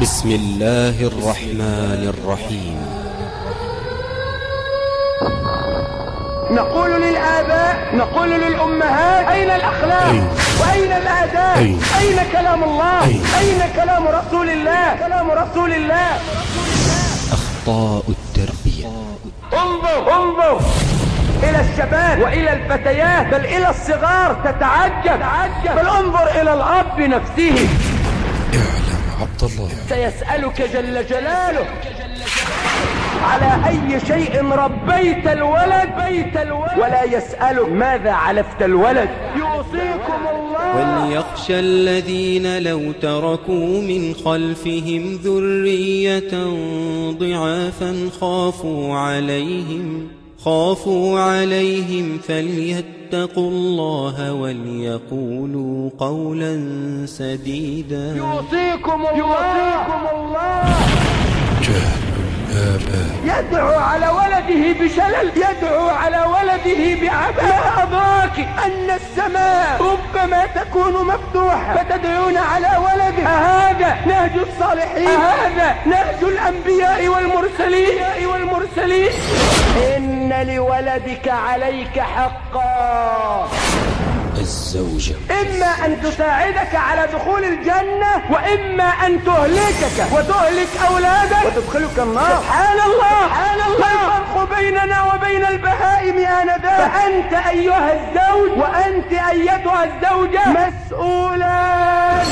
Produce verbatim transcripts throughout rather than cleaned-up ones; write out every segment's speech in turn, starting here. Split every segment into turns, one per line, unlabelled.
بسم الله الرحمن الرحيم.
نقول للآباء، نقول للأمهات: أين الأخلاق؟ أين؟ وأين الآداب؟ أين؟ أين كلام الله؟ أين؟ أين كلام رسول الله؟ كلام رسول الله.
أخطاء التربية.
انظر انظر إلى الشباب وإلى الفتيات، بل إلى الصغار، تتعجب تعجب. بل انظر إلى الأب نفسه.
اعلم عبد الله
سيسألك جل جلاله: على أي شيء ربيت الولد؟ بيت الولد ولا يسألك ماذا علفت الولد. يوصيكم الله.
وليخشى الذين لو تركوا من خلفهم ذرية ضعافا خافوا عليهم خافوا عليهم فليتقوا الله وليقولوا قولا سديدا.
يوصيكم الله. يوصيكم الله. يدعو على ولده بشلل، يدعو على ولده بعبث. لا أدراك أن السماء ربما تكون مفتوحة فتدعون على ولده. أهذا نهج الصالحين؟ أهذا نهج الأنبياء والمرسلين والمرسلين إن لولدك عليك حقا.
الزوجة
إما أن تساعدك على دخول الجنة، وإما أن تهلكك وتهلك أولادك وتدخلك النار. سبحان الله سبحان الله. ما الفرق بيننا وبين البهائم آنذاك؟ فأنت أيها الزوج وأنت أيتها الزوجة مسؤولان.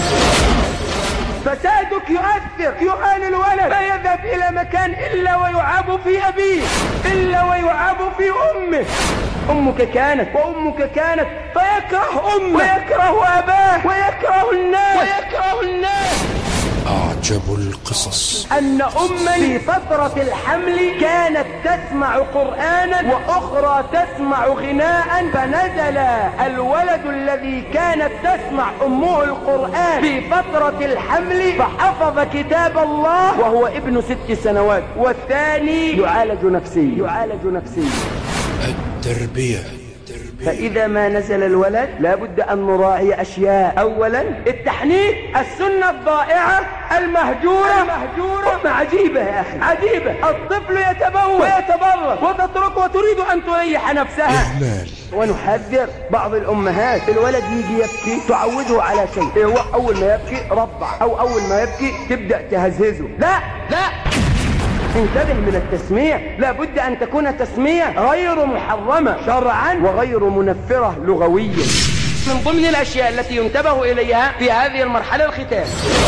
فسادك يؤثر، يعاني الولد، لا يذهب إلى مكان إلا ويعاب في أبيه، إلا ويعاب في أمه. أمك كانت وأمك كانت، فيكره أمه ويكره أباه ويكره الناس ويكره الناس.
أعجب القصص
أن أما في فترة الحمل كانت تسمع قرآنا وأخرى تسمع غناء، فنزل الولد الذي كانت تسمع أمه القرآن في فترة الحمل فحفظ كتاب الله وهو ابن ست سنوات، والثاني يعالج نفسيا يعالج نفسيا.
التربية.
فإذا ما نزل الولد لابد أن نراعي أشياء. أولا التحنيك، السنة الضائعة المهجورة. المهجورة عجيبة يا أخي، عجيبة. الطفل يتبول ويتبرد وتتركه وتريد أن تريح نفسها.
إهمال.
ونحذر بعض الأمهات، الولد يجي يبكي تعوده على شيء، هو أول ما يبكي رضع، أو أول ما يبكي تبدأ تهزهزه. لا لا، انتبه من التسميع. لابد أن تكون تسميع غير محرمة شرعا وغير منفرة لغويا. من ضمن الأشياء التي ينتبه إليها في هذه المرحلة الختان.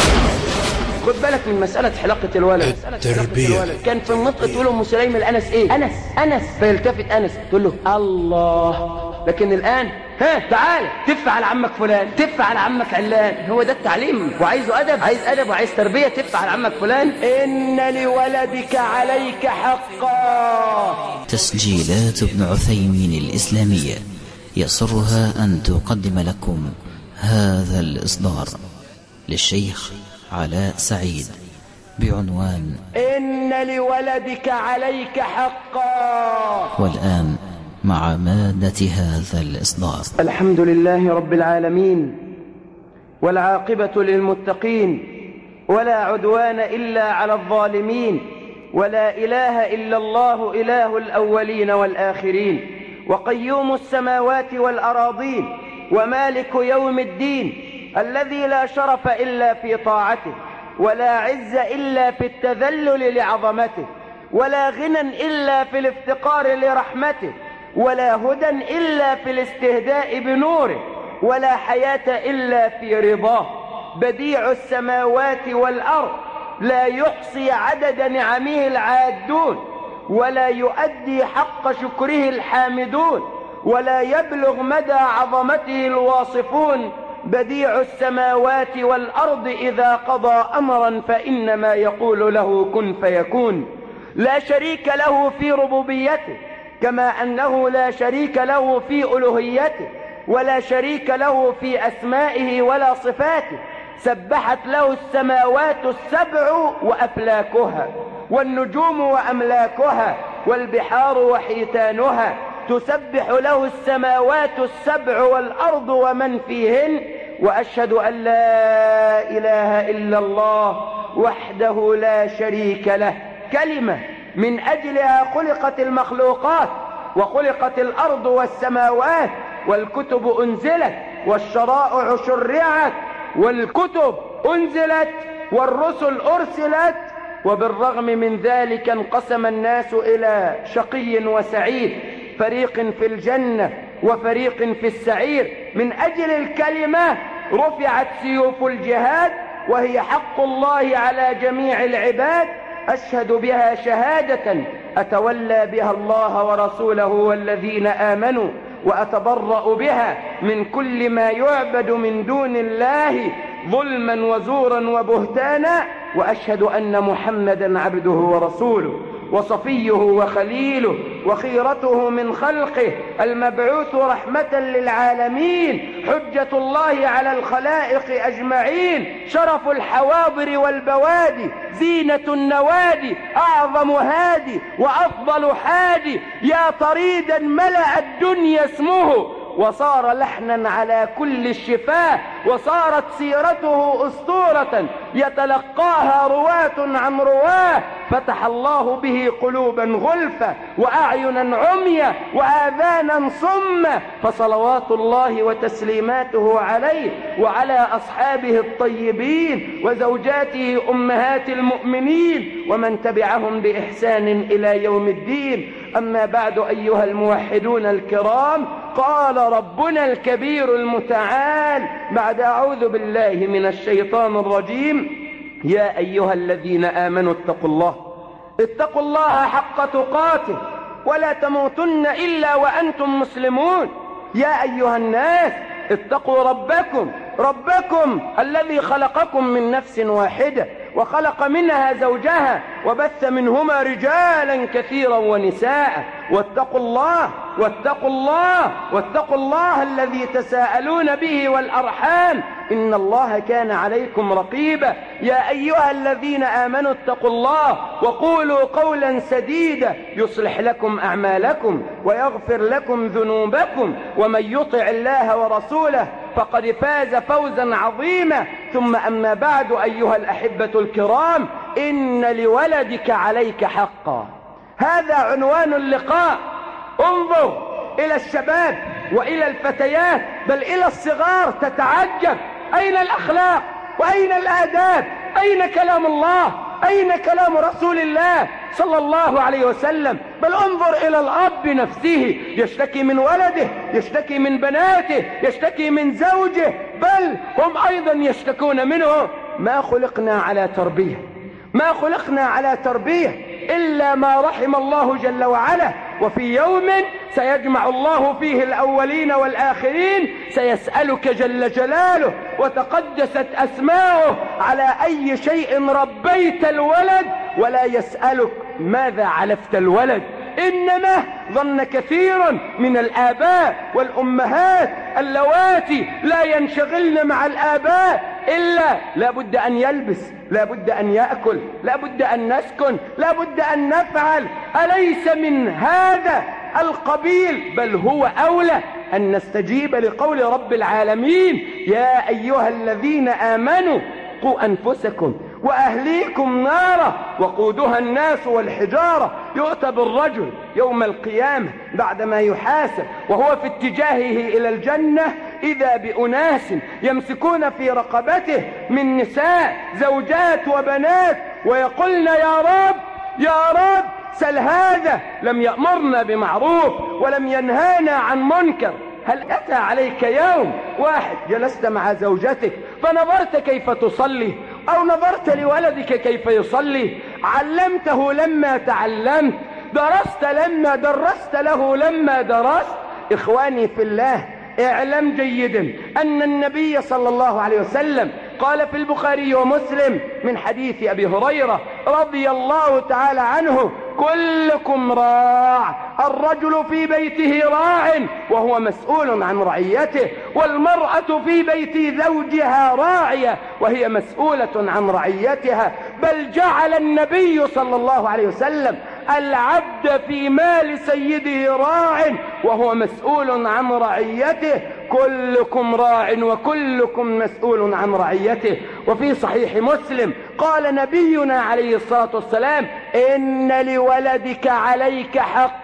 خد بالك من مسألة حلقة الولد.
التربية.
كان في النطق تقول أم سليم الأنس إيه؟ أنس أنس، فيلتفت أنس تقول له الله. لكن الآن ها تعال تف على عمك فلان، تف على عمك علان. هو ده التعليم؟ وعايزه أدب، عايز أدب وعايز تربية. تف على عمك فلان. إن لولدك عليك حقا.
تسجيلات ابن عثيمين الإسلامية يسرها أن تقدم لكم هذا الإصدار للشيخ علاء سعيد بعنوان
إن لولدك عليك حقا.
والآن مع مادة هذا الإصدار.
الحمد لله رب العالمين، والعاقبة للمتقين، ولا عدوان إلا على الظالمين، ولا إله إلا الله إله الأولين والآخرين، وقيوم السماوات والأراضين، ومالك يوم الدين، الذي لا شرف إلا في طاعته، ولا عز إلا في التذلل لعظمته، ولا غنى إلا في الافتقار لرحمته، ولا هدى إلا في الاستهداء بنوره، ولا حياة إلا في رضاه. بديع السماوات والأرض، لا يحصي عدد نعمه العادون، ولا يؤدي حق شكره الحامدون، ولا يبلغ مدى عظمته الواصفون. بديع السماوات والأرض إذا قضى أمرا فإنما يقول له كن فيكون. لا شريك له في ربوبيته، كما أنه لا شريك له في ألوهيته، ولا شريك له في أسمائه ولا صفاته. سبحت له السماوات السبع وأفلاكها، والنجوم وأملاكها، والبحار وحيتانها. تسبح له السماوات السبع والأرض ومن فيهن. وأشهد أن لا إله إلا الله وحده لا شريك له، كلمة من أجلها خلقت المخلوقات وخلقت الأرض والسماوات، والكتب أنزلت والشرائع شرعت، والكتب أنزلت والرسل أرسلت، وبالرغم من ذلك انقسم الناس إلى شقي وسعيد، فريق في الجنة وفريق في السعير. من أجل الكلمة رفعت سيوف الجهاد، وهي حق الله على جميع العباد، أشهد بها شهادة أتولى بها الله ورسوله والذين آمنوا، وأتبرأ بها من كل ما يعبد من دون الله ظلما وزورا وبهتانا، وأشهد أن محمدا عبده ورسوله وصفيه وخليله وخيرته من خلقه، المبعوث رحمة للعالمين، حجة الله على الخلائق أجمعين، شرف الحواضر والبوادي، زينة النوادي، أعظم هادي وأفضل حادي، يا طريدا ملأ الدنيا اسمه، وصار لحنا على كل الشفاه، وصارت سيرته أسطورة يتلقاها رواة عن رواه، فتح الله به قلوبا غلفة وأعينا عمية وآذانا صمة، فصلوات الله وتسليماته عليه وعلى أصحابه الطيبين وزوجاته أمهات المؤمنين ومن تبعهم بإحسان إلى يوم الدين. أما بعد أيها الموحدون الكرام، قال ربنا الكبير المتعال بعد أعوذ بالله من الشيطان الرجيم: يا أيها الذين آمنوا اتقوا الله اتقوا الله حق تقاته ولا تموتن إلا وأنتم مسلمون. يا أيها الناس اتقوا ربكم ربكم الذي خلقكم من نفس واحدة وخلق منها زوجها وبث منهما رجالا كثيرا ونساء، واتقوا الله واتقوا الله واتقوا الله الذي تساءلون به والأرحام إن الله كان عليكم رقيبا. يا أيها الذين آمنوا اتقوا الله وقولوا قولا سديدا يصلح لكم أعمالكم ويغفر لكم ذنوبكم، ومن يطع الله ورسوله فقد فاز فوزا عظيما. ثم أما بعد أيها الأحبة الكرام، إن لولدك عليك حقا. هذا عنوان اللقاء. انظر إلى الشباب وإلى الفتيات بل إلى الصغار تتعجب، أين الأخلاق وأين الآداب؟ أين كلام الله؟ أين كلام رسول الله صلى الله عليه وسلم؟ بل انظر إلى الأب نفسه يشتكي من ولده، يشتكي من بناته، يشتكي من زوجه، بل هم أيضا يشتكون منه. ما خلقنا على تربية، ما خلقنا على تربية إلا ما رحم الله جل وعلا. وفي يوم سيجمع الله فيه الأولين والآخرين سيسألك جل جلاله وتقدست أسماؤه على أي شيء ربيت الولد، ولا يسألك ماذا علفت الولد. إنما ظن كثير من الآباء والأمهات اللواتي لا ينشغلن مع الآباء إلا لا بد أن يلبس، لا بد أن يأكل، لا بد أن نسكن، لا بد أن نفعل. أليس من هذا القبيل بل هو أولى أن نستجيب لقول رب العالمين: يا أيها الذين آمنوا قوا أنفسكم وأهليكم نارا وقودها الناس والحجارة. يؤتى بالرجل يوم القيامة بعدما يحاسب وهو في اتجاهه إلى الجنة، إذا بأناس يمسكون في رقبته من نساء زوجات وبنات ويقولن: يا رب يا رب سل هذا لم يأمرنا بمعروف ولم ينهانا عن منكر. هل أتى عليك يوم واحد جلست مع زوجتك فنظرت كيف تصلي، أو نظرت لولدك كيف يصلي، علمته لما تعلمت، درست لما درست له لما درست؟ إخواني في الله، اعلم جيدا أن النبي صلى الله عليه وسلم قال في البخاري ومسلم من حديث أبي هريرة رضي الله تعالى عنه: كلكم راع، الرجل في بيته راع وهو مسؤول عن رعيته، والمرأة في بيت زوجها راعية وهي مسؤولة عن رعيتها. بل جعل النبي صلى الله عليه وسلم العبد في مال سيده راع وهو مسؤول عن رعيته. كلكم راع وكلكم مسؤول عن رعيته. وفي صحيح مسلم قال نبينا عليه الصلاة والسلام: إن لولدك عليك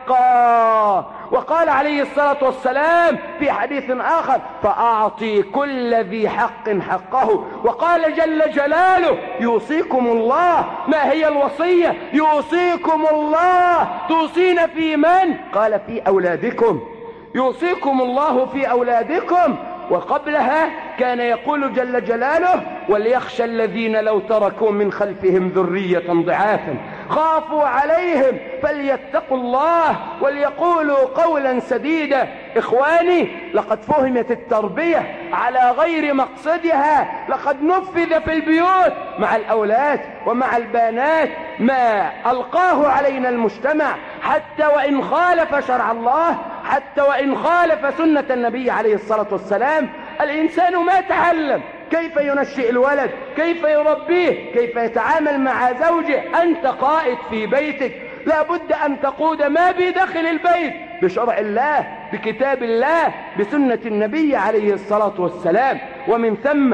حقا. وقال عليه الصلاة والسلام في حديث آخر: فأعطي كل ذي حق حقه. وقال جل جلاله: يوصيكم الله. ما هي الوصية؟ يوصيكم الله. توصين في من؟ قال: في أولادكم. يوصيكم الله في أولادكم. وقبلها كان يقول جل جلاله: وليخشى الذين لو تركوا من خلفهم ذرية ضعافا خافوا عليهم فليتقوا الله وليقولوا قولا سديدا. إخواني، لقد فهمت التربية على غير مقصدها. لقد نفذ في البيوت مع الأولاد ومع البنات ما ألقاه علينا المجتمع، حتى وإن خالف شرع الله، حتى وإن خالف سنة النبي عليه الصلاة والسلام. الإنسان ما تعلم كيف ينشئ الولد، كيف يربيه، كيف يتعامل مع زوجه. أنت قائد في بيتك، لا بد أن تقود ما بداخل البيت بشرع الله، بكتاب الله، بسنة النبي عليه الصلاة والسلام. ومن ثم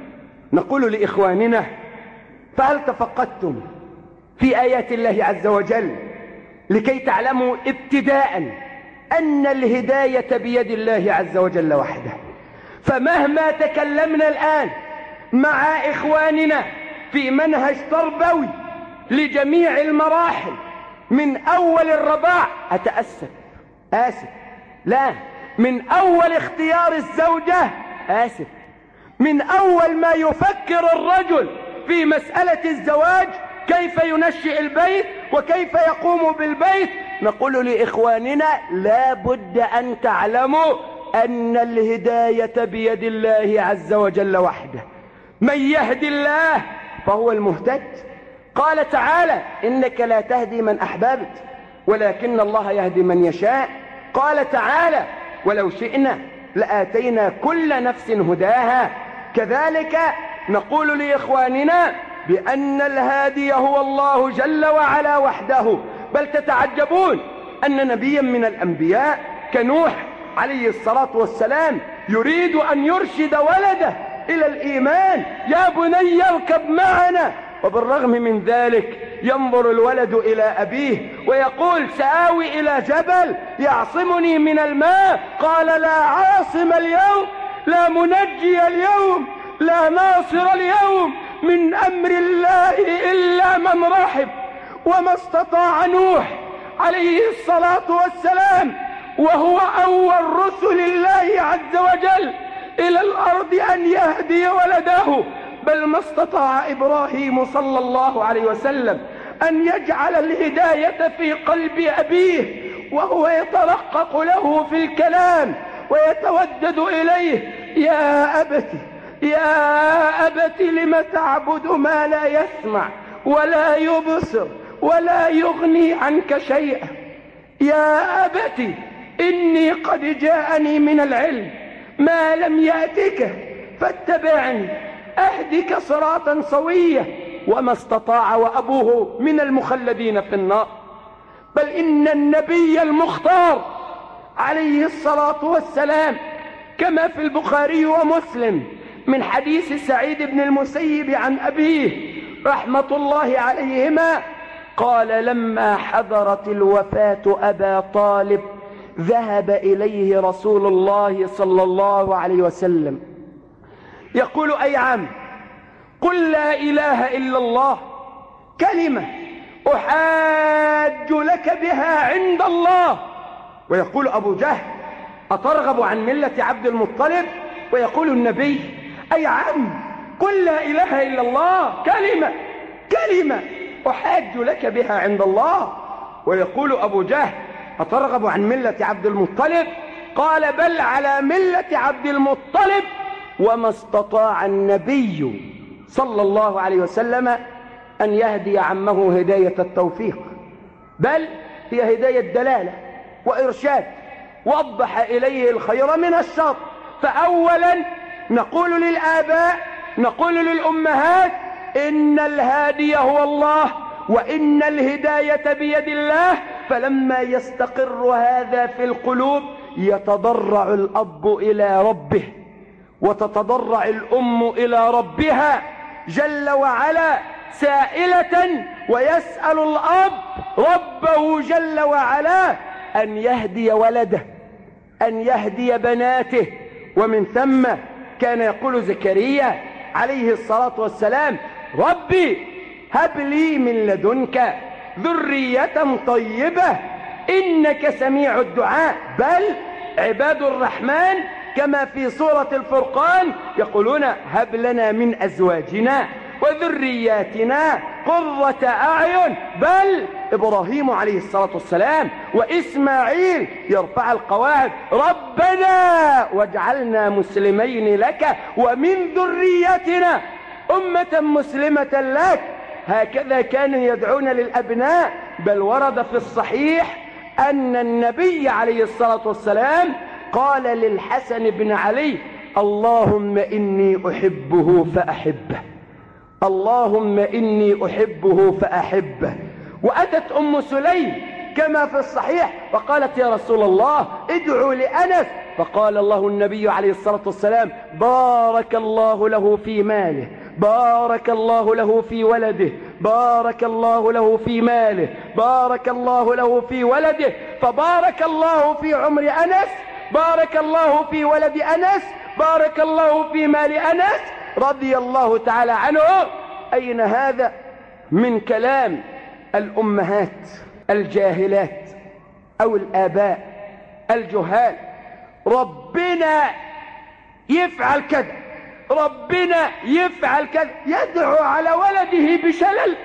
نقول لإخواننا: فهل تفقدتم في آيات الله عز وجل لكي تعلموا ابتداء أن الهداية بيد الله عز وجل وحده؟ فمهما تكلمنا الآن مع إخواننا في منهج تربوي لجميع المراحل من أول الرضاع، أتأسف آسف لا من أول اختيار الزوجة، آسف من أول ما يفكر الرجل في مسألة الزواج، كيف ينشئ البيت وكيف يقوم بالبيت، نقول لإخواننا: لا بد أن تعلموا أن الهداية بيد الله عز وجل وحده. من يهد الله فهو المهتد. قال تعالى: إنك لا تهدي من أحببت ولكن الله يهدي من يشاء. قال تعالى: ولو شئنا لآتينا كل نفس هداها. كذلك نقول لإخواننا بأن الهادي هو الله جل وعلا وحده. بل تتعجبون أن نبيا من الأنبياء كنوح عليه الصلاة والسلام يريد أن يرشد ولده إلى الإيمان: يا بني اركب معنا. وبالرغم من ذلك ينظر الولد إلى أبيه ويقول: سآوي إلى جبل يعصمني من الماء. قال: لا عاصم اليوم، لا منجي اليوم، لا ناصر اليوم من أمر الله إلا من رحم. وما استطاع نوح عليه الصلاة والسلام وهو أول رسل الله عز وجل إلى الأرض أن يهدي ولده، بل ما استطاع إبراهيم صلى الله عليه وسلم أن يجعل الهداية في قلب أبيه وهو يترقق له في الكلام ويتودد إليه: يا أبت يا أبت لم تعبد ما لا يسمع ولا يبصر ولا يغني عنك شيئا. يا أبت إني قد جاءني من العلم ما لم يأتك فاتبعني أهدك صراطا سويا. وما استطاع وأبوه من المخلدين في النار. بل إن النبي المختار عليه الصلاة والسلام كما في البخاري ومسلم من حديث سعيد بن المسيب عن أبيه رحمة الله عليهما قال: لما حضرت الوفاة أبا طالب ذهب إليه رسول الله صلى الله عليه وسلم يقول: أي عم، قل لا إله إلا الله كلمة أحاج لك بها عند الله. ويقول أبو جهل: أترغب عن ملة عبد المطلب؟ ويقول النبي: أي عم، قل لا إله إلا الله كلمة كلمة أحاج لك بها عند الله. ويقول أبو جهل: أترغب عن ملة عبد المطلب؟ قال: بل على ملة عبد المطلب. وما استطاع النبي صلى الله عليه وسلم أن يهدي عمه هداية التوفيق، بل هي هداية دلالة وإرشاد، وضح إليه الخير من الشر. فأولا نقول للآباء، نقول للأمهات: إن الهادي هو الله، وإن الهداية بيد الله. فلما يستقر هذا في القلوب يتضرع الأب إلى ربه وتتضرع الأم إلى ربها جل وعلا سائلة، ويسأل الأب ربه جل وعلا أن يهدي ولده، أن يهدي بناته. ومن ثم كان يقول زكريا عليه الصلاة والسلام: ربي هب لي من لدنك ذرية طيبة إنك سميع الدعاء. بل عباد الرحمن كما في سورة الفرقان يقولون: هب لنا من أزواجنا وذرياتنا قرة أعين. بل إبراهيم عليه الصلاة والسلام وإسماعيل يرفع القواعد: ربنا واجعلنا مسلمين لك ومن ذريتنا أمة مسلمة لك. هكذا كانوا يدعون للأبناء. بل ورد في الصحيح أن النبي عليه الصلاة والسلام قال للحسن بن علي: اللهم إني أحبه فأحبه، اللهم إني أحبه فأحبه. وأتت أم سليم كما في الصحيح وقالت: يا رسول الله ادعوا لأنس. فقال الله النبي عليه الصلاة والسلام: بارك الله له في ماله، بارك الله له في ولده، بارك الله له في ماله، بارك الله له في ولده. فبارك الله في عمر أنس، بارك الله في ولد أنس، بارك الله في مال أنس رضي الله تعالى عنه. أين هذا من كلام الأمهات الجاهلات أو الآباء الجهال؟ ربنا يفعل كذا، ربنا يفعل كذا. يدعو على ولده بشلل،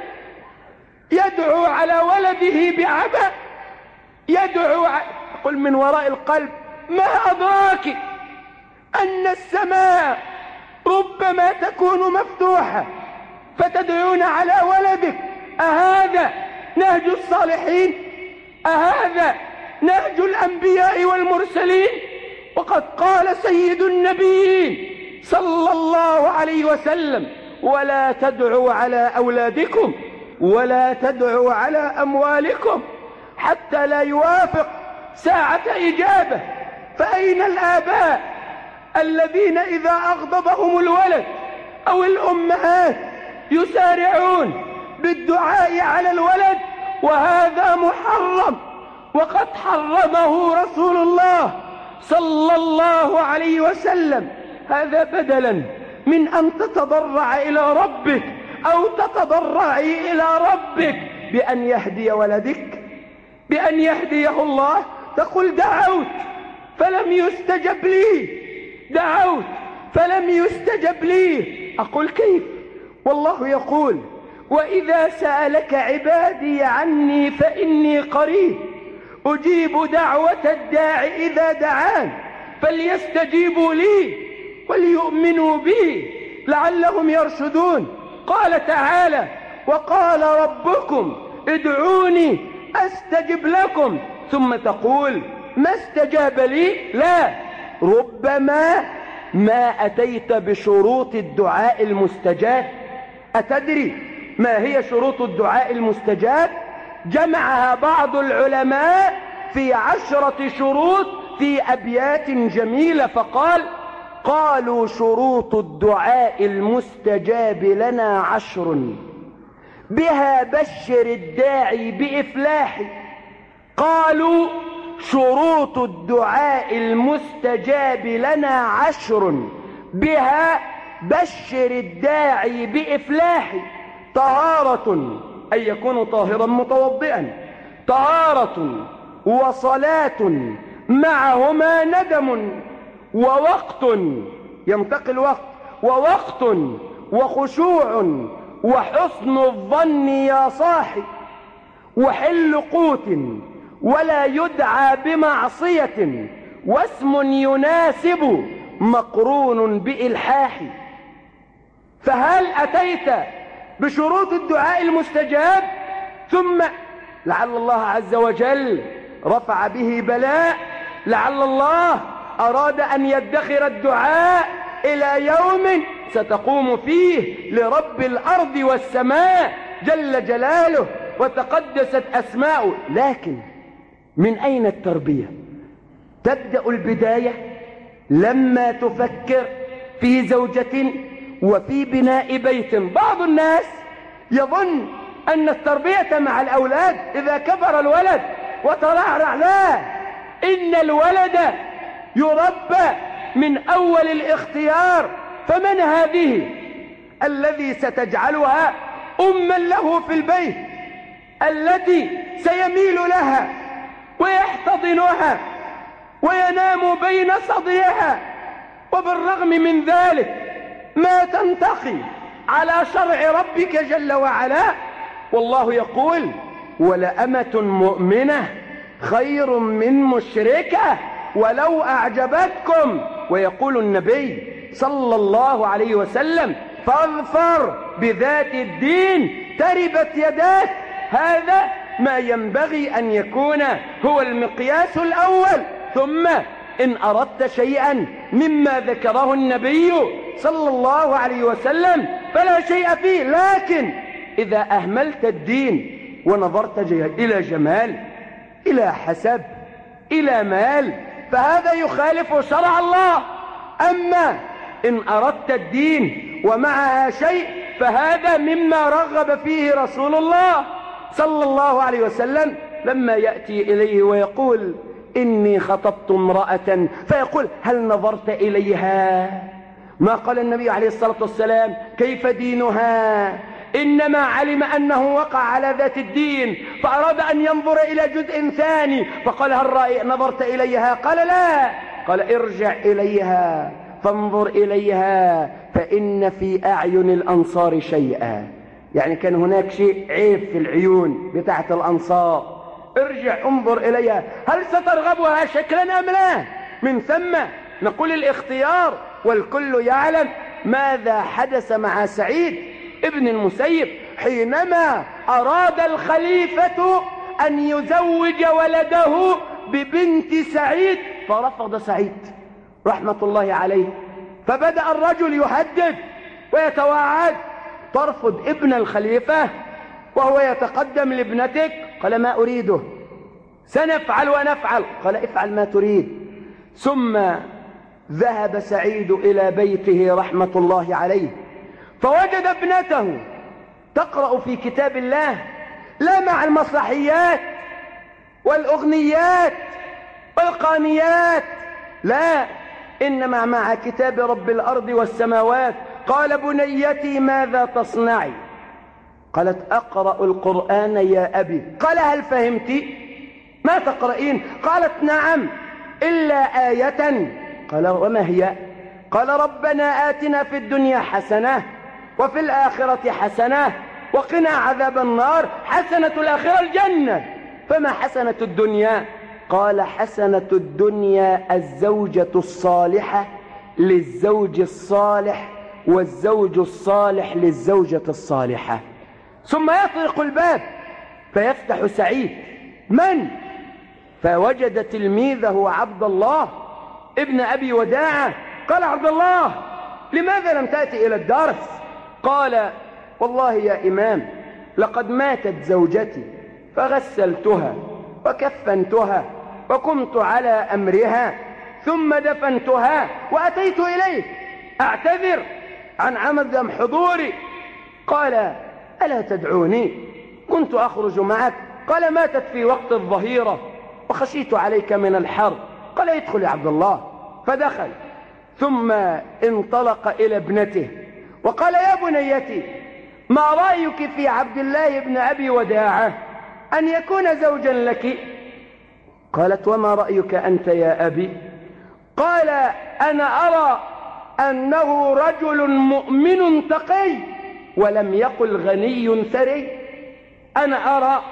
يدعو على ولده بعبث، يدعو ع... قل من وراء القلب: ما أدراك أن السماء ربما تكون مفتوحة فتدعون على ولدك؟ أهذا نهج الصالحين؟ أهذا نهج الأنبياء والمرسلين؟ وقد قال سيد النبيين صلى الله عليه وسلم: ولا تدعوا على أولادكم ولا تدعوا على أموالكم حتى لا يوافق ساعة إجابة. فأين الآباء الذين إذا أغضبهم الولد أو الأمهات يسارعون بالدعاء على الولد؟ وهذا محرم، وقد حرمه رسول الله صلى الله عليه وسلم. هذا بدلا من أن تتضرع إلى ربك أو تتضرعي إلى ربك بأن يهدي ولدك، بأن يهديه الله، تقول: دعوت فلم يستجب لي، دعوت فلم يستجب لي. أقول: كيف؟ والله يقول: وإذا سألك عبادي عني فإني قريب أجيب دعوة الداع إذا دعان فليستجيبوا لي وليؤمنوا بي لعلهم يرشدون. قال تعالى: وقال ربكم ادعوني أستجب لكم. ثم تقول: ما استجاب لي؟ لا، ربما ما أتيت بشروط الدعاء المستجاب. أتدري ما هي شروط الدعاء المستجاب؟ جمعها بعض العلماء في عشرة شروط في أبيات جميلة، فقال: قالوا شروط الدعاء المستجاب لنا عشر بها بشر الداعي بإفلاح. قالوا شروط الدعاء المستجاب لنا عشر بها بشر الداعي بإفلاح: طهارة، أن يكون طاهرا متوضئا، طهارة وصلاة معهما ندم، ووقت ينتقل وقت، ووقت وخشوع وحسن الظن يا صاحي، وحل قوت ولا يدعى بمعصية، واسم يناسب مقرون بإلحاح. فهل أتيت بشروط الدعاء المستجاب ثم لعل الله عز وجل رفع به بلاء، لعل الله أراد أن يدخر الدعاء إلى يوم ستقوم فيه لرب الأرض والسماء جل جلاله وتقدست أسماؤه، لكن من أين التربية؟ تبدأ البداية لما تفكر في زوجة وفي بناء بيت. بعض الناس يظن أن التربية مع الأولاد إذا كبر الولد وترعرع، لا، إن الولد يربى من أول الاختيار. فمن هذه الذي ستجعلها أما له في البيت، التي سيميل لها ويحتضنها وينام بين صديها، وبالرغم من ذلك ما تنتقي على شرع ربك جل وعلا؟ والله يقول: ولأمة مؤمنة خير من مشركة ولو أعجبتكم. ويقول النبي صلى الله عليه وسلم: فاظفر بذات الدين تربت يداك. هذا ما ينبغي أن يكون هو المقياس الأول. ثم إن أردت شيئا مما ذكره النبي صلى الله عليه وسلم فلا شيء فيه، لكن إذا أهملت الدين ونظرت إلى جمال، إلى حسب، إلى مال، فهذا يخالف شرع الله. أما إن أردت الدين ومعها شيء فهذا مما رغب فيه رسول الله صلى الله عليه وسلم لما يأتي إليه ويقول: إني خطبت امرأة، فيقول: هل نظرت إليها؟ ما قال النبي عليه الصلاة والسلام: كيف دينها؟ إنما علم أنه وقع على ذات الدين فأراد أن ينظر إلى جزء ثاني، فقال: هل نظرت إليها؟ قال: لا. قال: ارجع إليها فانظر إليها فإن في أعين الأنصار شيئا. يعني كان هناك شيء عيب في العيون بتاعة الأنصار، ارجع انظر إليها، هل سترغبها شكلا أم لا؟ من ثم نقول الاختيار. والكل يعلم ماذا حدث مع سعيد ابن المسيب حينما أراد الخليفة أن يزوج ولده ببنت سعيد، فرفض سعيد رحمة الله عليه. فبدأ الرجل يهدد ويتوعد: ترفض ابن الخليفة وهو يتقدم لابنتك؟ قال: ما أريده، سنفعل ونفعل. قال: افعل ما تريد. ثم ذهب سعيد إلى بيته رحمة الله عليه، فوجد ابنته تقرأ في كتاب الله، لا مع المسرحيات والأغنيات والقانيات، لا، إنما مع كتاب رب الأرض والسماوات. قال: بنيتي ماذا تصنعي؟ قالت: أقرأ القرآن يا أبي. قال: هل فهمت ما تقرأين؟ قالت: نعم إلا آية. قال: وما هي؟ قال: ربنا آتنا في الدنيا حسنة وفي الآخرة حسنة وقنا عذاب النار. حسنة الآخرة الجنة، فما حسنة الدنيا؟ قال: حسنة الدنيا الزوجة الصالحة للزوج الصالح والزوج الصالح للزوجة الصالحة. ثم يطرق الباب فيفتح سعيد: من؟ فوجد تلميذه عبد الله ابن أبي وداعة. قال: عبد الله، لماذا لم تأتي إلى الدرس؟ قال: والله يا إمام لقد ماتت زوجتي فغسلتها وكفنتها وقمت على أمرها ثم دفنتها وأتيت إليك أعتذر عن عدم حضوري. قال: ألا تدعوني؟ كنت أخرج معك. قال: ماتت في وقت الظهيرة وخشيت عليك من الحر. قال: ادخل يا عبد الله. فدخل، ثم انطلق إلى ابنته وقال: يا بنيتي، ما رأيك في عبد الله بن أبي وداعة أن يكون زوجا لك؟ قالت: وما رأيك أنت يا أبي؟ قال: أنا أرى أنه رجل مؤمن تقي، ولم يقل غني ثري. أنا أرى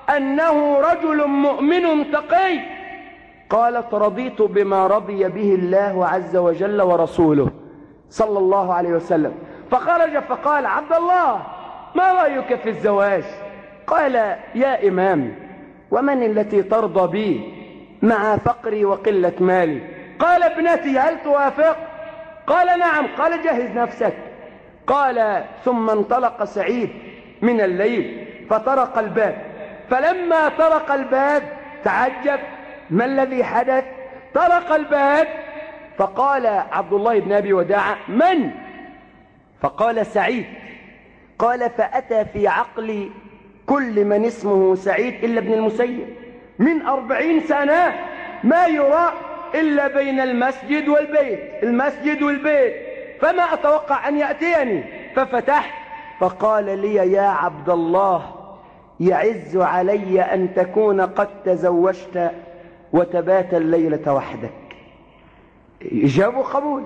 أنه رجل مؤمن تقي. قالت: رضيت بما رضي به الله عز وجل ورسوله صلى الله عليه وسلم. فخرج فقال: عبد الله، ما رأيك في الزواج؟ قال: يا إمام، ومن التي ترضى بي مع فقري وقلة مالي؟ قال: ابنتي، هل توافق؟ قال: نعم. قال: جهز نفسك. قال: ثم انطلق سعيد من الليل فطرق الباب، فلما طرق الباب تعجب ما الذي حدث؟ طرق الباب فقال عبد الله بن أبي وداعة من؟ فقال سعيد. قال فأتى في عقلي كل من اسمه سعيد إلا ابن المسيب، من أربعين سنة ما يرى إلا بين المسجد والبيت، المسجد والبيت، فما أتوقع أن يأتيني. ففتحت فقال لي يا عبد الله يعز علي أن تكون قد تزوجت وتبات الليلة وحدك. إجابة قبول.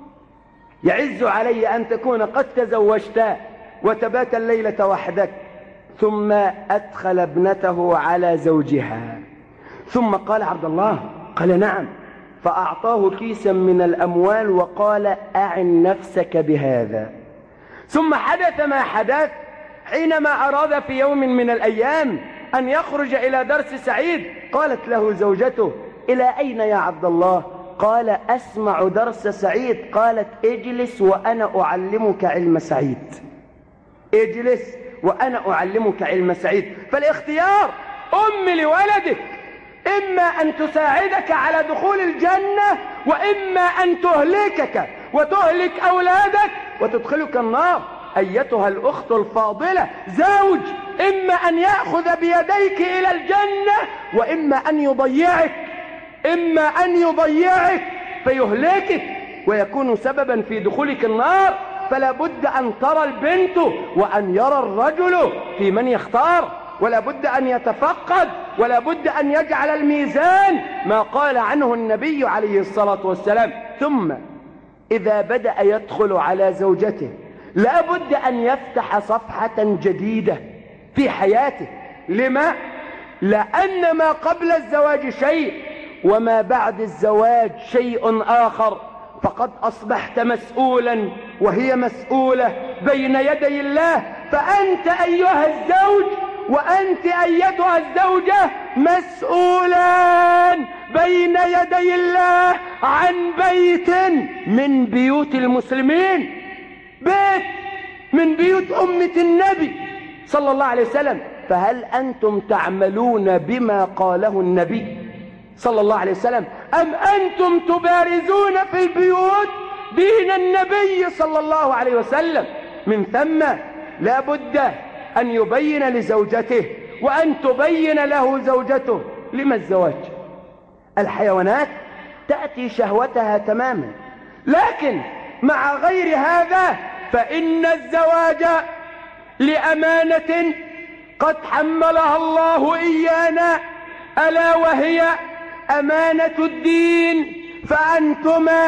يعز علي أن تكون قد تزوجت وتبات الليلة وحدك. ثم أدخل ابنته على زوجها. ثم قال عبد الله قال نعم، فأعطاه كيسا من الأموال وقال أعن نفسك بهذا. ثم حدث ما حدث حينما أراد في يوم من الأيام أن يخرج إلى درس سعيد. قالت له زوجته إلى أين يا عبد الله؟ قال أسمع درس سعيد. قالت اجلس وأنا أعلمك علم سعيد، اجلس وأنا أعلمك علم سعيد. فالاختيار أم لولدك، إما أن تساعدك على دخول الجنة، وإما أن تهلكك وتهلك أولادك وتدخلك النار. أيتها الأخت الفاضلة، زوج إما أن يأخذ بيديك إلى الجنة وإما أن يضيعك، إما أن يضيعك فيهلكك ويكون سببا في دخولك النار. فلا بد أن ترى البنت وأن يرى الرجل في من يختار، ولا بد أن يتفقد، ولا بد أن يجعل الميزان ما قال عنه النبي عليه الصلاة والسلام. ثم إذا بدأ يدخل على زوجته لا بد أن يفتح صفحة جديدة في حياته. لما؟ لأن ما قبل الزواج شيء وما بعد الزواج شيء آخر. فقد أصبحت مسؤولا وهي مسؤولة بين يدي الله. فأنت أيها الزوج وأنت أيتها الزوجة مسؤولان بين يدي الله عن بيت من بيوت المسلمين، بيت من بيوت أمة النبي صلى الله عليه وسلم. فهل أنتم تعملون بما قاله النبي صلى الله عليه وسلم أم أنتم تبارزون في البيوت دين النبي صلى الله عليه وسلم؟ من ثم لا بد أن يبين لزوجته وأن تبين له زوجته لما الزواج. الحيوانات تأتي شهوتها تماما، لكن مع غير هذا فإن الزواج لأمانة قد حملها الله إيانا، ألا وهي أمانة الدين. فأنتما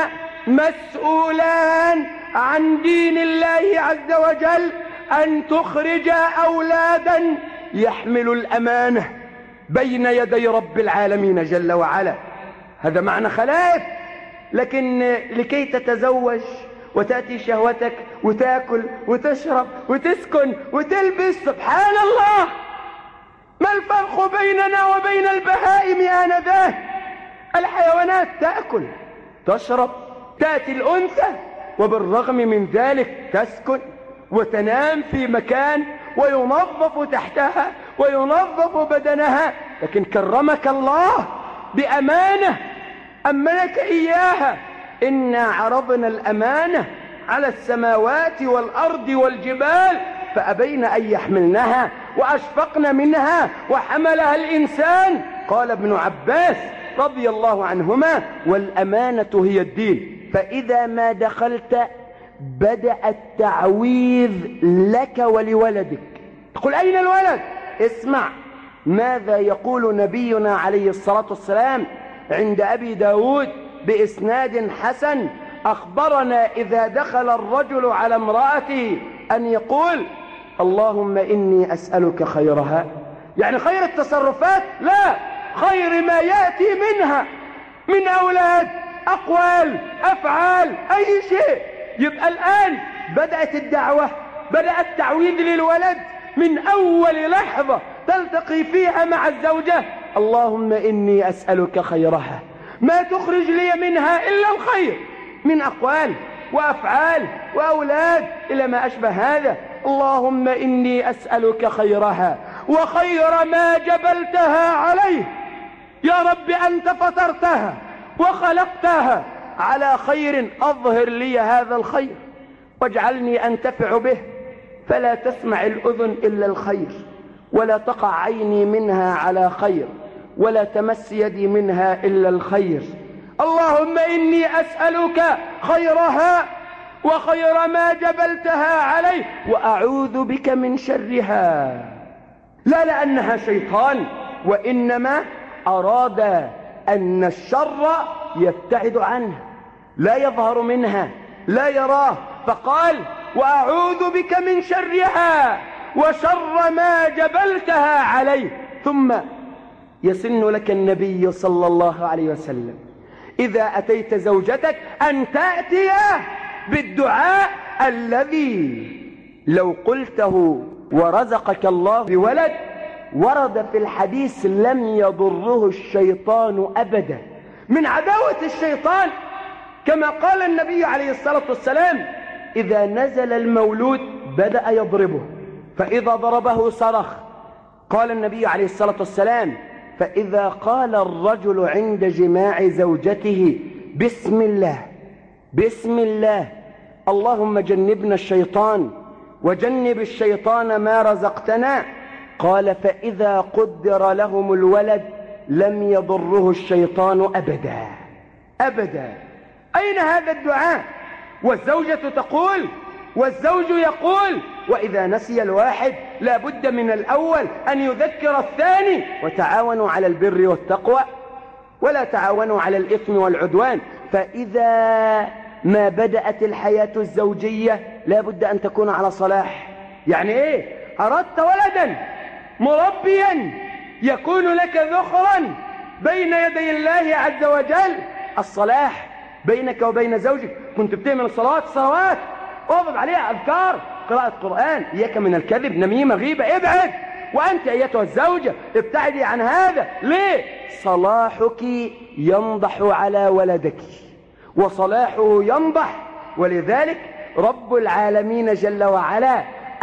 مسؤولان عن دين الله عز وجل، أن تخرج أولادا يحملوا الأمانة بين يدي رب العالمين جل وعلا. هذا معنى خلاف. لكن لكي تتزوج وتأتي شهوتك وتأكل وتشرب وتسكن وتلبس، سبحان الله، ما الفرق بيننا وبين البهائم آنذاك؟ الحيوانات تأكل تشرب، تأتي الأنثى وبالرغم من ذلك تسكن وتنام في مكان وينظف تحتها وينظف بدنها. لكن كرمك الله بأمانة أمنك إياها. إنا عرضنا الأمانة على السماوات والأرض والجبال فأبين أن يحملنها وأشفقن منها وحملها الإنسان. قال ابن عباس رضي الله عنهما والأمانة هي الدين. فإذا ما دخلت بدأ التعويذ لك ولولدك. تقول أين الولد؟ اسمع ماذا يقول نبينا عليه الصلاة والسلام عند أبي داود بإسناد حسن. أخبرنا إذا دخل الرجل على امرأته أن يقول اللهم إني أسألك خيرها، يعني خير التصرفات، لا، خير ما يأتي منها من أولاد، أقوال، أفعال، أي شيء. يبقى الآن بدأت الدعوة، بدأ التعويذ للولد من أول لحظة تلتقي فيها مع الزوجة. اللهم إني أسألك خيرها، ما تخرج لي منها إلا الخير، من أقوال وأفعال وأولاد إلى ما أشبه هذا. اللهم إني أسألك خيرها وخير ما جبلتها عليه يا رب أنت فطرتها وخلقتها على خير، أظهر لي هذا الخير واجعلني أنتفع به، فلا تسمع الأذن إلا الخير، ولا تقع عيني منها على خير، ولا تمس يدي منها إلا الخير. اللهم إني أسألك خيرها وخير ما جبلتها عليه، وأعوذ بك من شرها، لا لأنها شيطان، وإنما أراد أن الشر يبتعد عنها، لا يظهر منها، لا يراه، فقال وأعوذ بك من شرها وشر ما جبلتها عليه. ثم يسن لك النبي صلى الله عليه وسلم إذا أتيت زوجتك أن تأتي بالدعاء الذي لو قلته ورزقك الله بولد ورد في الحديث لم يضره الشيطان أبدا، من عداوة الشيطان، كما قال النبي عليه الصلاة والسلام إذا نزل المولود بدأ يضربه، فإذا ضربه صرخ. قال النبي عليه الصلاة والسلام فإذا قال الرجل عند جماع زوجته بسم الله بسم الله اللهم جنبنا الشيطان وجنب الشيطان ما رزقتنا، قال فإذا قدر لهم الولد لم يضره الشيطان أبدا أبدا. أين هذا الدعاء؟ والزوجة تقول والزوج يقول، وإذا نسي الواحد لا بد من الأول أن يذكر الثاني، وتعاونوا على البر والتقوى ولا تعاونوا على الإثم والعدوان. فإذا ما بدأت الحياة الزوجية لا بد أن تكون على صلاح. يعني إيه؟ أردت ولدا مربيا يكون لك ذخرا بين يدي الله عز وجل، الصلاح بينك وبين زوجك. كنت بتعمل صلاة صلوات اضرب عليها أذكار، قراءة قرآن، إياك من الكذب، نميمة، غيبة، ابعد. وأنت أيتها الزوجة ابتعدي عن هذا. ليه؟ صلاحك ينضح على ولدك وصلاحه ينضح. ولذلك رب العالمين جل وعلا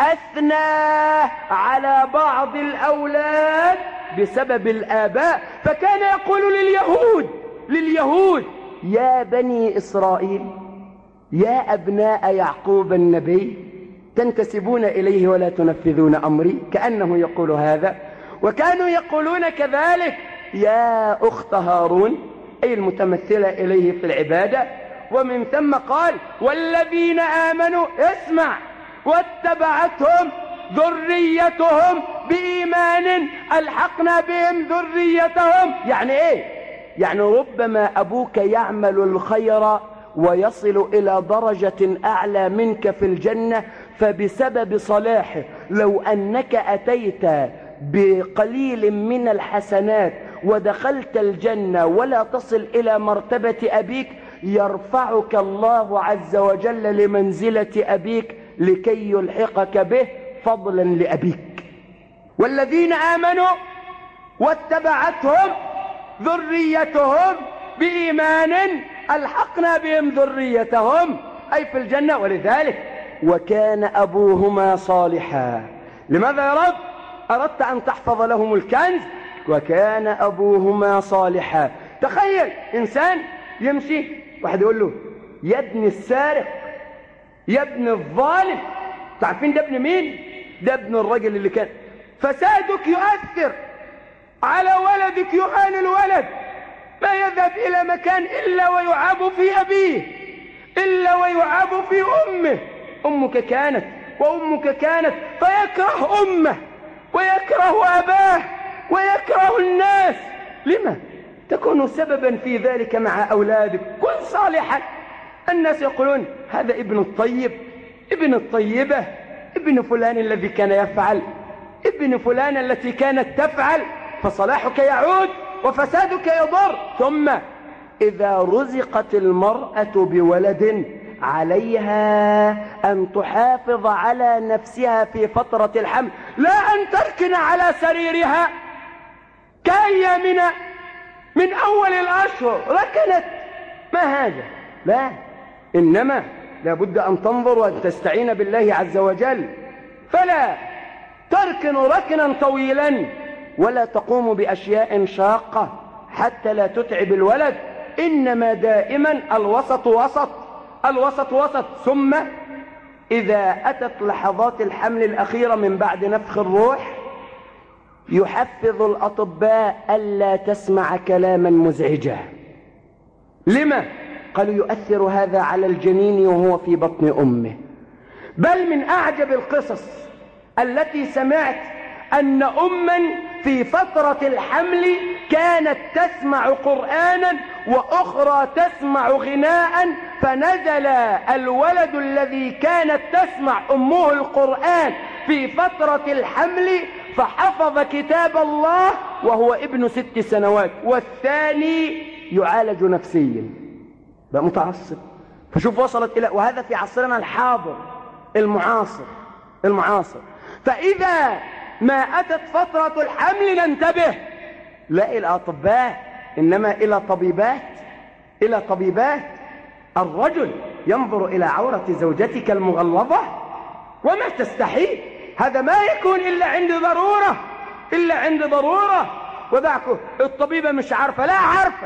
أثنى على بعض الأولاد بسبب الآباء، فكان يقول لليهود لليهود يا بني إسرائيل يا أبناء يعقوب النبي تنتسبون إليه ولا تنفذون أمري، كأنه يقول هذا. وكانوا يقولون كذلك يا أخت هارون، أي المتمثلة إليه في العبادة. ومن ثم قال والذين آمنوا اسمع واتبعتهم ذريتهم بإيمان ألحقنا بهم ذريتهم. يعني إيه؟ يعني ربما أبوك يعمل الخير ويصل إلى درجة أعلى منك في الجنة فبسبب صلاحه، لو أنك أتيت بقليل من الحسنات ودخلت الجنة ولا تصل إلى مرتبة أبيك يرفعك الله عز وجل لمنزلة أبيك لكي يلحقك به فضلا لأبيك. والذين آمنوا واتبعتهم ذريتهم بإيمان ألحقنا بهم ذريتهم، أي في الجنة. ولذلك وكان أبوهما صالحا. لماذا يا رب؟ أردت أن تحفظ لهم الكنز. وكان أبوهما صالحا. تخيل إنسان يمشي واحد يقول له يا ابن السارق يا ابن الظالم. تعرفين ده ابن مين؟ ده ابن الرجل اللي كان. فسادك يؤثر على ولدك، يهان الولد، ما يذهب إلى مكان إلا ويعاب في أبيه، إلا ويعاب في أمه. أمك كانت وأمك كانت، فيكره أمه ويكره أباه ويكره الناس. لما؟ تكون سببا في ذلك مع أولادك. كن صالحا. الناس يقولون هذا ابن الطيب، ابن الطيبة، ابن فلان الذي كان يفعل، ابن فلان التي كانت تفعل. فصلاحك يعود وفسادك يضر. ثم إذا رزقت المرأة بولد عليها أن تحافظ على نفسها في فترة الحمل، لا أن تركن على سريرها كأيامنا من أول الأشهر ركنت. ما هذا؟ لا، إنما لابد أن تنظر وأن تستعين بالله عز وجل، فلا تركن ركنا طويلا ولا تقوم بأشياء شاقة. حتى لا تتعب الولد، إنما دائما الوسط وسط، الوسط وسط. ثم إذا أتت لحظات الحمل الأخيرة من بعد نفخ الروح يحفظ الأطباء ألا تسمع كلاما مزعجا. لما؟ قالوا يؤثر هذا على الجنين وهو في بطن أمه. بل من أعجب القصص التي سمعت أن أما في فترة الحمل كانت تسمع قرآنا وأخرى تسمع غناء، فنزل الولد الذي كانت تسمع أمه القرآن في فترة الحمل فحفظ كتاب الله وهو ابن ست سنوات، والثاني يعالج نفسيا بقى متعصب. فشوف وصلت إلى، وهذا في عصرنا الحاضر المعاصر المعاصر. فإذا ما أتت فترة الحمل ننتبه، لا إلى أطباء إنما إلى طبيبات، إلى طبيبات. الرجل ينظر إلى عورة زوجتك المغلظة وما تستحي، هذا ما يكون إلا عند ضرورة، إلا عند ضرورة. وذاك الطبيبة مش عارفة، لا عارفة،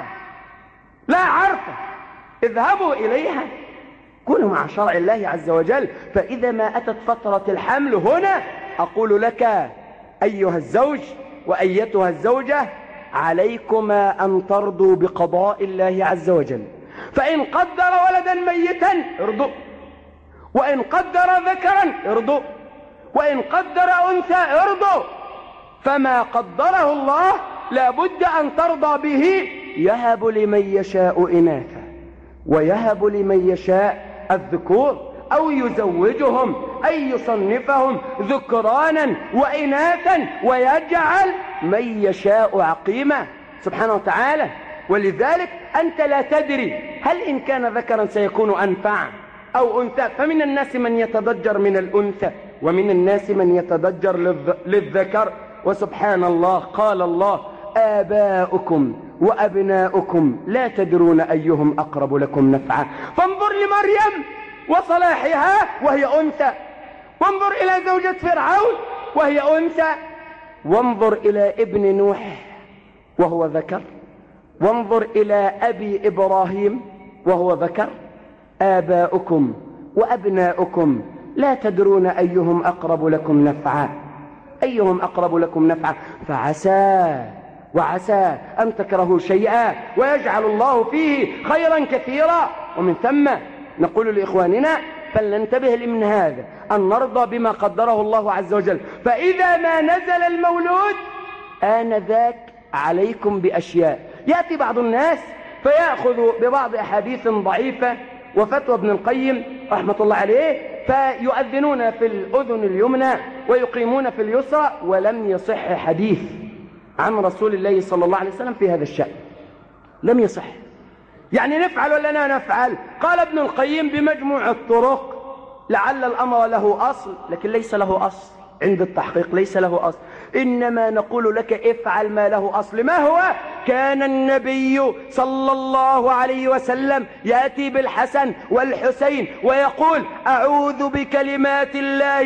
لا عارفة، اذهبوا إليها، كونوا مع شرع الله عز وجل. فإذا ما أتت فترة الحمل هنا أقول لك أيها الزوج وأيتها الزوجة، عليكما أن ترضوا بقضاء الله عز وجل. فإن قدر ولدا ميتا ارضوا، وإن قدر ذكرا ارضوا، وإن قدر أنثى ارضوا. فما قدره الله لابد أن ترضى به. يهب لمن يشاء إناثا ويهب لمن يشاء الذكور، أو يزوجهم أي يصنفهم ذكرانا وإناثا ويجعل من يشاء عقيما سبحانه وتعالى. ولذلك أنت لا تدري هل إن كان ذكرا سيكون أنفع أو أنثى. فمن الناس من يتضجر من الأنثى ومن الناس من يتضجر للذكر. وسبحان الله قال الله آباؤكم وأبناؤكم لا تدرون أيهم أقرب لكم نفعا. فانظر لمريم وصلاحها وهي أنثى، وانظر إلى زوجة فرعون وهي أنثى، وانظر إلى ابن نوح وهو ذكر، وانظر إلى أبي إبراهيم وهو ذكر. آباؤكم وأبناؤكم لا تدرون أيهم أقرب لكم نفعا، أيهم أقرب لكم نفعا. فعسى وعسى أن تكرهوا شيئا ويجعل الله فيه خيرا كثيرا. ومن ثم نقول لإخواننا فلننتبه لمن هذا أن نرضى بما قدره الله عز وجل. فإذا ما نزل المولود آنذاك عليكم بأشياء. يأتي بعض الناس فيأخذ ببعض أحاديث ضعيفة وفتوى ابن القيم رحمة الله عليه، فيؤذنون في الأذن اليمنى ويقيمون في اليسرى، ولم يصح حديث عن رسول الله صلى الله عليه وسلم في هذا الشأن، لم يصح. يعني نفعل ولا لا نفعل؟ قال ابن القيم بمجموع الطرق لعل الأمر له أصل، لكن ليس له أصل عند التحقيق، ليس له أصل. إنما نقول لك افعل ما له أصل. ما هو؟ كان النبي صلى الله عليه وسلم يأتي بالحسن والحسين ويقول أعوذ بكلمات الله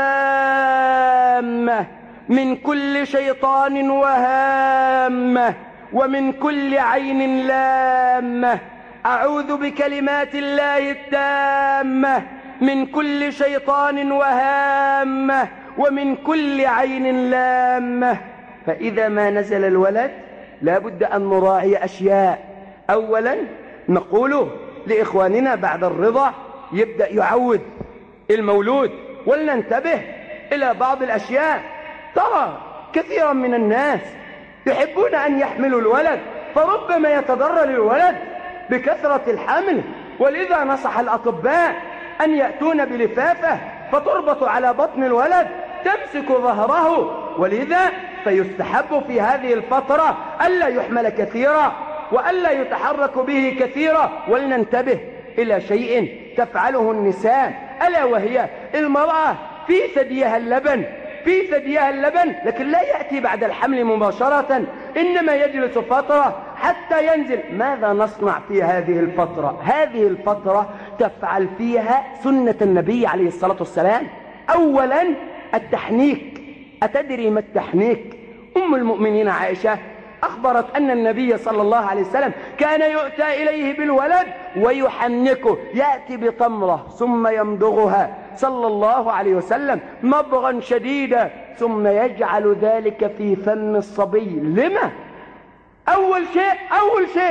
التامة من كل شيطان وهامة ومن كل عين لامة. أعوذ بكلمات الله التامة من كل شيطان وهامة ومن كل عين لامة. فإذا ما نزل الولد لا بد أن نراعي أشياء. أولا نقول لإخواننا بعد الرضا يبدأ يعود المولود، ولننتبه إلى بعض الأشياء. ترى كثيرا من الناس يحبون أن يحملوا الولد، فربما يتضرر الولد بكثرة الحمل، ولذا نصح الأطباء أن يأتون بلفافة فتربط على بطن الولد تمسك ظهره. ولذا فيستحب في هذه الفترة ألا يحمل كثيرا وألا يتحرك به كثيرا. ولننتبه إلى شيء تفعله النساء، ألا وهي المرأة في ثديها اللبن، في ثديها اللبن، لكن لا يأتي بعد الحمل مباشرة، إنما يجلس فترة حتى ينزل. ماذا نصنع في هذه الفترة؟ هذه الفترة تفعل فيها سنة النبي عليه الصلاة والسلام. أولا التحنيك. أتدري ما التحنيك؟ أم المؤمنين عائشة أخبرت أن النبي صلى الله عليه وسلم كان يؤتى إليه بالولد ويحنكه، يأتي بتمرة ثم يمضغها صلى الله عليه وسلم مضغا شديدا ثم يجعل ذلك في فم الصبي. لما؟ أول شيء أول شيء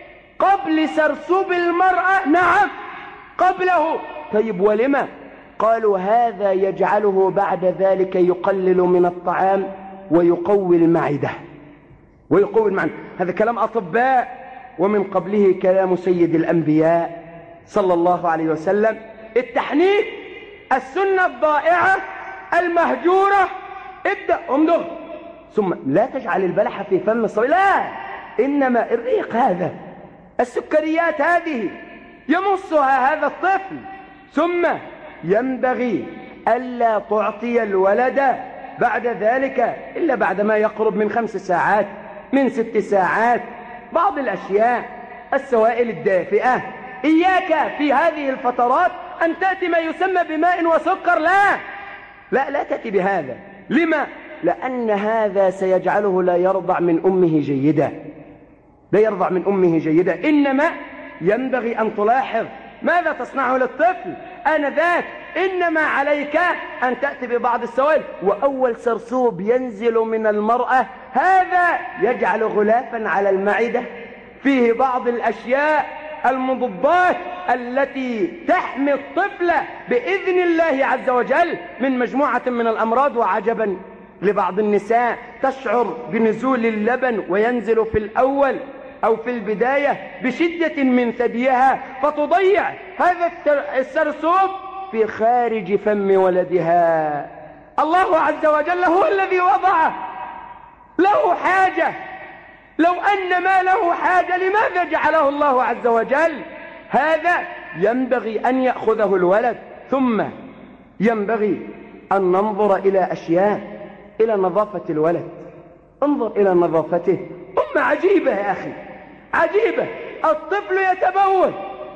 قبل سرسوب المرأة، نعم قبله. طيب ولما؟ قالوا هذا يجعله بعد ذلك يقلل من الطعام ويقوي المعدة ويقوي المعدة. هذا كلام أطباء، ومن قبله كلام سيد الأنبياء صلى الله عليه وسلم. التحنيك السنة الضائعة المهجورة، ابدأ امضغ ثم لا تجعل البلحة في فم الصبي، لا، إنما الريق هذا، السكريات هذه يمصها هذا الطفل. ثم ينبغي ألا تعطي الولد بعد ذلك إلا بعدما يقرب من خمس ساعات من ست ساعات. بعض الأشياء السوائل الدافئة، إياك في هذه الفترات أن تأتي ما يسمى بماء وسكر، لا لا لا تأتي بهذا. لما؟ لأن هذا سيجعله لا يرضع من أمه جيدا، لا يرضع من أمه جيدا. إنما ينبغي أن تلاحظ ماذا تصنعه للطفل آنذاك. إنما عليك أن تأتي ببعض السوائل، وأول سرسوب ينزل من المرأة هذا يجعل غلافا على المعدة فيه بعض الأشياء المضادات التي تحمي الطفل بإذن الله عز وجل من مجموعة من الأمراض. وعجبا لبعض النساء تشعر بنزول اللبن وينزل في الأول أو في البداية بشدة من ثديها، فتضيع هذا السرسوب في خارج فم ولدها. الله عز وجل هو الذي وضعه، له حاجة. لو أن ما له حاجة لماذا جعله الله عز وجل؟ هذا ينبغي أن يأخذه الولد. ثم ينبغي أن ننظر إلى أشياء، إلى نظافة الولد. انظر إلى نظافته. أم عجيبة يا أخي، عجيبة. الطفل يتبول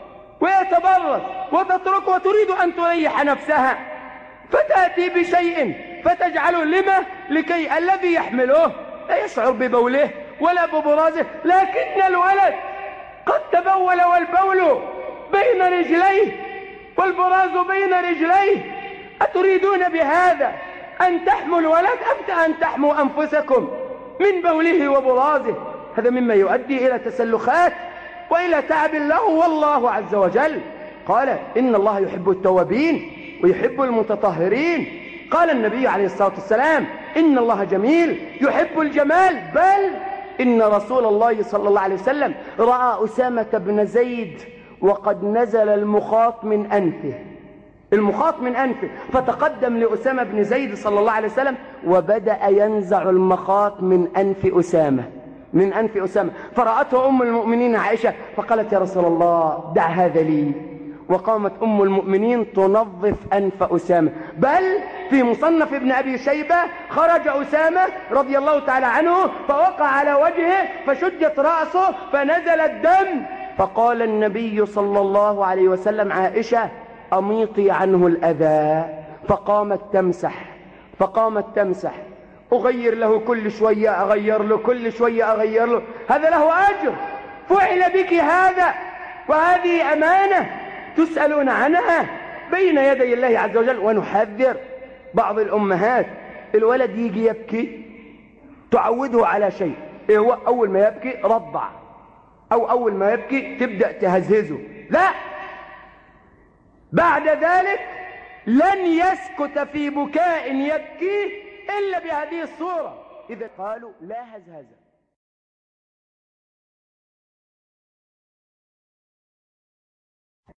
ويتبرز وتترك وتريد أن تريح نفسها، فتأتي بشيء فتجعله لما؟ لكي الذي يحمله لا يشعر ببوله ولا ببرازه، لكن الولد قد تبول والبول بين رجليه والبراز بين رجليه. أتريدون بهذا أن تحموا الولد أم أن تحموا أنفسكم من بوله وبرازه؟ هذا مما يؤدي إلى تسلخات وإلى تعب له. والله عز وجل قال إن الله يحب التوابين ويحب المتطهرين. قال النبي عليه الصلاة والسلام إن الله جميل يحب الجمال، بل إن رسول الله صلى الله عليه وسلم رأى أسامة بن زيد وقد نزل المخاط من أنفه، المخاط من أنفه، فتقدم لأسامة بن زيد صلى الله عليه وسلم وبدأ ينزع المخاط من أنف أسامة من أنف أسامة فرأته أم المؤمنين عائشة فقالت يا رسول الله دع هذا لي، وقامت أم المؤمنين تنظف أنف أسامة. بل في مصنف ابن أبي شيبة خرج أسامة رضي الله تعالى عنه فوقع على وجهه فشجت رأسه فنزل الدم، فقال النبي صلى الله عليه وسلم عائشة أميطي عنه الأذى، فقامت تمسح فقامت تمسح أغير له كل شوية أغير له كل شوية أغير له، هذا له أجر. فعل بك هذا، وهذه أمانة تسألون عنها بين يدي الله عز وجل. ونحذر بعض الأمهات الولد يجي يبكي تعوده على شيء، إيه هو؟ أول ما يبكي رضع، أو أول ما يبكي تبدأ تهزهزه، لا، بعد ذلك لن يسكت في بكاء يبكيه إلا بهذه الصورة. إذا قالوا لا هزهزة